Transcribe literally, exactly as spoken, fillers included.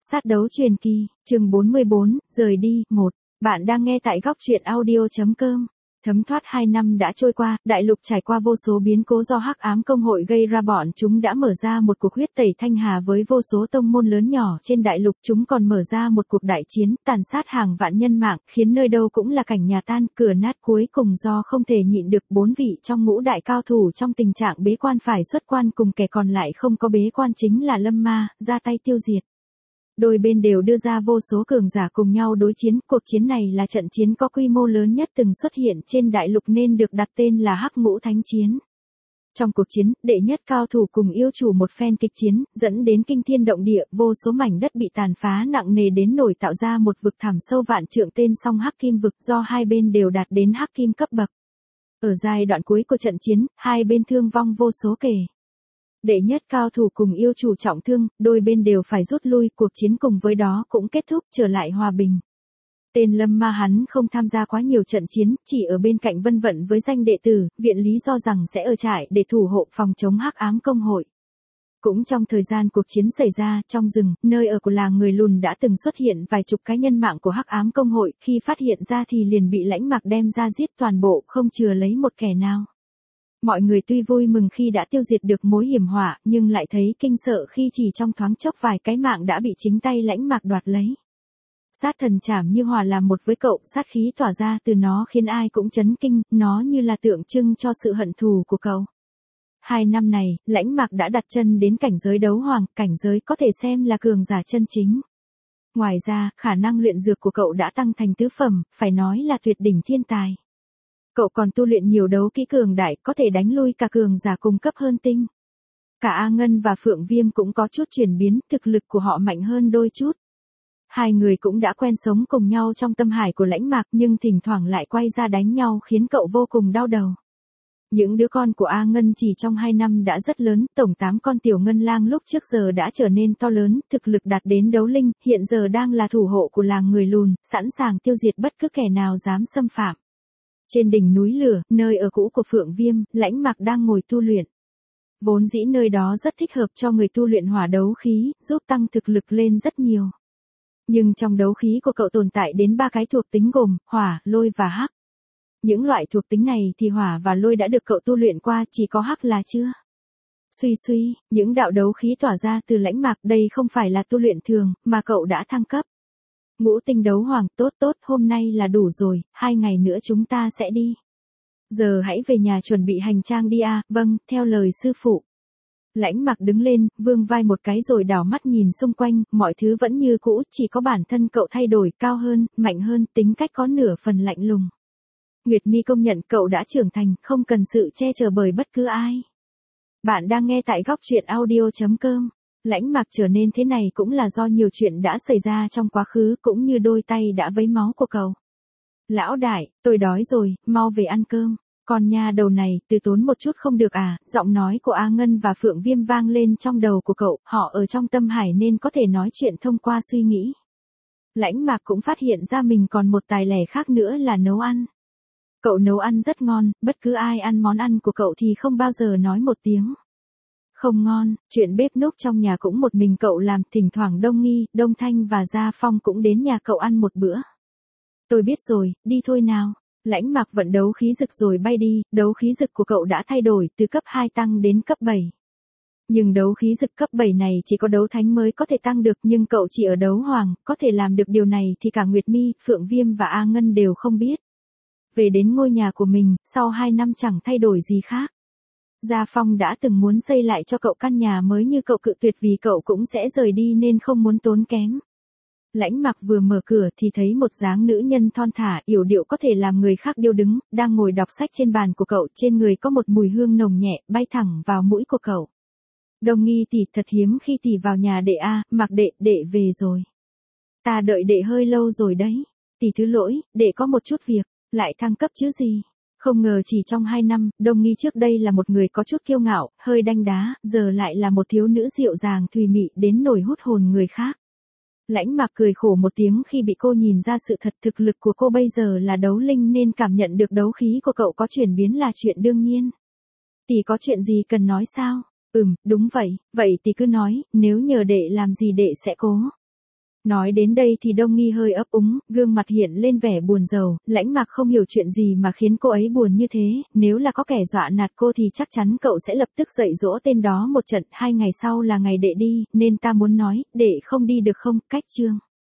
Sát đấu truyền kỳ, chương bốn mươi bốn, rời đi, một. Bạn đang nghe tại góc truyện audio.com. Thấm thoát hai năm đã trôi qua, đại lục trải qua vô số biến cố do hắc ám công hội gây ra, bọn chúng đã mở ra một cuộc huyết tẩy thanh hà với vô số tông môn lớn nhỏ trên đại lục. Chúng còn mở ra một cuộc đại chiến, tàn sát hàng vạn nhân mạng, khiến nơi đâu cũng là cảnh nhà tan, cửa nát. Cuối cùng do không thể nhịn được, bốn vị trong ngũ đại cao thủ trong tình trạng bế quan phải xuất quan, cùng kẻ còn lại không có bế quan chính là Lâm Ma, ra tay tiêu diệt. Đôi bên đều đưa ra vô số cường giả cùng nhau đối chiến, cuộc chiến này là trận chiến có quy mô lớn nhất từng xuất hiện trên đại lục nên được đặt tên là Hắc Ngũ Thánh Chiến. Trong cuộc chiến, đệ nhất cao thủ cùng yêu chủ một phen kịch chiến, dẫn đến kinh thiên động địa, vô số mảnh đất bị tàn phá nặng nề đến nổi tạo ra một vực thẳm sâu vạn trượng tên song Hắc Kim vực, do hai bên đều đạt đến Hắc Kim cấp bậc. Ở giai đoạn cuối của trận chiến, hai bên thương vong vô số kể. Đệ nhất cao thủ cùng yêu chủ trọng thương, đôi bên đều phải rút lui, cuộc chiến cùng với đó cũng kết thúc, trở lại hòa bình. Tên Lâm Ma hắn không tham gia quá nhiều trận chiến, chỉ ở bên cạnh vân vận với danh đệ tử, viện lý do rằng sẽ ở trại để thủ hộ phòng chống hắc ám công hội. Cũng trong thời gian cuộc chiến xảy ra, trong rừng, nơi ở của làng người lùn đã từng xuất hiện vài chục cái nhân mạng của hắc ám công hội, khi phát hiện ra thì liền bị Lãnh Mạc đem ra giết toàn bộ, không chừa lấy một kẻ nào. Mọi người tuy vui mừng khi đã tiêu diệt được mối hiểm họa, nhưng lại thấy kinh sợ khi chỉ trong thoáng chốc vài cái mạng đã bị chính tay Lãnh Mạc đoạt lấy. Sát thần chảm như hòa làm một với cậu, sát khí tỏa ra từ nó khiến ai cũng chấn kinh, nó như là tượng trưng cho sự hận thù của cậu. Hai năm này, Lãnh Mạc đã đặt chân đến cảnh giới đấu hoàng, cảnh giới có thể xem là cường giả chân chính. Ngoài ra, khả năng luyện dược của cậu đã tăng thành tứ phẩm, phải nói là tuyệt đỉnh thiên tài. Cậu còn tu luyện nhiều đấu kỹ cường đại, có thể đánh lui cả cường giả cùng cấp hơn tinh. Cả A Ngân và Phượng Viêm cũng có chút chuyển biến, thực lực của họ mạnh hơn đôi chút. Hai người cũng đã quen sống cùng nhau trong tâm hải của Lãnh Mạc, nhưng thỉnh thoảng lại quay ra đánh nhau khiến cậu vô cùng đau đầu. Những đứa con của A Ngân chỉ trong hai năm đã rất lớn, tổng tám con tiểu ngân lang lúc trước giờ đã trở nên to lớn, thực lực đạt đến đấu linh, hiện giờ đang là thủ hộ của làng người lùn, sẵn sàng tiêu diệt bất cứ kẻ nào dám xâm phạm. Trên đỉnh núi lửa, nơi ở cũ của Phượng Viêm, Lãnh Mạc đang ngồi tu luyện. Vốn dĩ nơi đó rất thích hợp cho người tu luyện hỏa đấu khí, giúp tăng thực lực lên rất nhiều. Nhưng trong đấu khí của cậu tồn tại đến ba cái thuộc tính gồm, hỏa, lôi và hắc. Những loại thuộc tính này thì hỏa và lôi đã được cậu tu luyện qua, chỉ có hắc là chưa. Suy suy, những đạo đấu khí tỏa ra từ Lãnh Mạc, đây không phải là tu luyện thường, mà cậu đã thăng cấp. Ngũ tinh đấu hoàng, tốt tốt, hôm nay là đủ rồi, hai ngày nữa chúng ta sẽ đi. Giờ hãy về nhà chuẩn bị hành trang đi à, vâng, theo lời sư phụ. Lãnh Mạc đứng lên, vươn vai một cái rồi đảo mắt nhìn xung quanh, mọi thứ vẫn như cũ, chỉ có bản thân cậu thay đổi, cao hơn, mạnh hơn, tính cách có nửa phần lạnh lùng. Nguyệt Mi công nhận cậu đã trưởng thành, không cần sự che chở bởi bất cứ ai. Bạn đang nghe tại góc truyện audio.com. Lãnh Mạc trở nên thế này cũng là do nhiều chuyện đã xảy ra trong quá khứ, cũng như đôi tay đã vấy máu của cậu. Lão đại, tôi đói rồi, mau về ăn cơm. Con nha đầu này, từ tốn một chút không được à, giọng nói của A Ngân và Phượng Viêm vang lên trong đầu của cậu, họ ở trong tâm hải nên có thể nói chuyện thông qua suy nghĩ. Lãnh Mạc cũng phát hiện ra mình còn một tài lẻ khác nữa là nấu ăn. Cậu nấu ăn rất ngon, bất cứ ai ăn món ăn của cậu thì không bao giờ nói một tiếng không ngon. Chuyện bếp núc trong nhà cũng một mình cậu làm, thỉnh thoảng Đông Nghi, Đông Thanh và Gia Phong cũng đến nhà cậu ăn một bữa. Tôi biết rồi, đi thôi nào. Lãnh Mạc vận đấu khí dực rồi bay đi, đấu khí dực của cậu đã thay đổi từ cấp hai tăng đến cấp bảy. Nhưng đấu khí dực cấp bảy này chỉ có đấu thánh mới có thể tăng được, nhưng cậu chỉ ở đấu hoàng, có thể làm được điều này thì cả Nguyệt Mi, Phượng Viêm và A Ngân đều không biết. Về đến ngôi nhà của mình, sau hai năm chẳng thay đổi gì khác. Gia Phong đã từng muốn xây lại cho cậu căn nhà mới như cậu cự tuyệt vì cậu cũng sẽ rời đi nên không muốn tốn kém. Lãnh Mạc vừa mở cửa thì thấy một dáng nữ nhân thon thả, yểu điệu có thể làm người khác điêu đứng, đang ngồi đọc sách trên bàn của cậu, trên người có một mùi hương nồng nhẹ, bay thẳng vào mũi của cậu. Đông Nghi tỷ, thật hiếm khi tỷ vào nhà đệ a, Mạc đệ, đệ về rồi. Ta đợi đệ hơi lâu rồi đấy. Tỷ thứ lỗi, đệ có một chút việc, lại thăng cấp chứ gì. Không ngờ chỉ trong hai năm, Đông Nghi trước đây là một người có chút kiêu ngạo, hơi đanh đá, giờ lại là một thiếu nữ dịu dàng thùy mị đến nổi hút hồn người khác. Lãnh Mạc cười khổ một tiếng khi bị cô nhìn ra sự thật, thực lực của cô bây giờ là đấu linh nên cảm nhận được đấu khí của cậu có chuyển biến là chuyện đương nhiên. Tỷ có chuyện gì cần nói sao? Ừm, đúng vậy, vậy tỷ cứ nói, nếu nhờ đệ làm gì đệ sẽ cố. Nói đến đây thì Đông Nghi hơi ấp úng, gương mặt hiện lên vẻ buồn rầu, Lãnh Mạc không hiểu chuyện gì mà khiến cô ấy buồn như thế, nếu là có kẻ dọa nạt cô thì chắc chắn cậu sẽ lập tức dạy dỗ tên đó một trận, hai ngày sau là ngày đệ đi, nên ta muốn nói, đệ không đi được không, cách chương.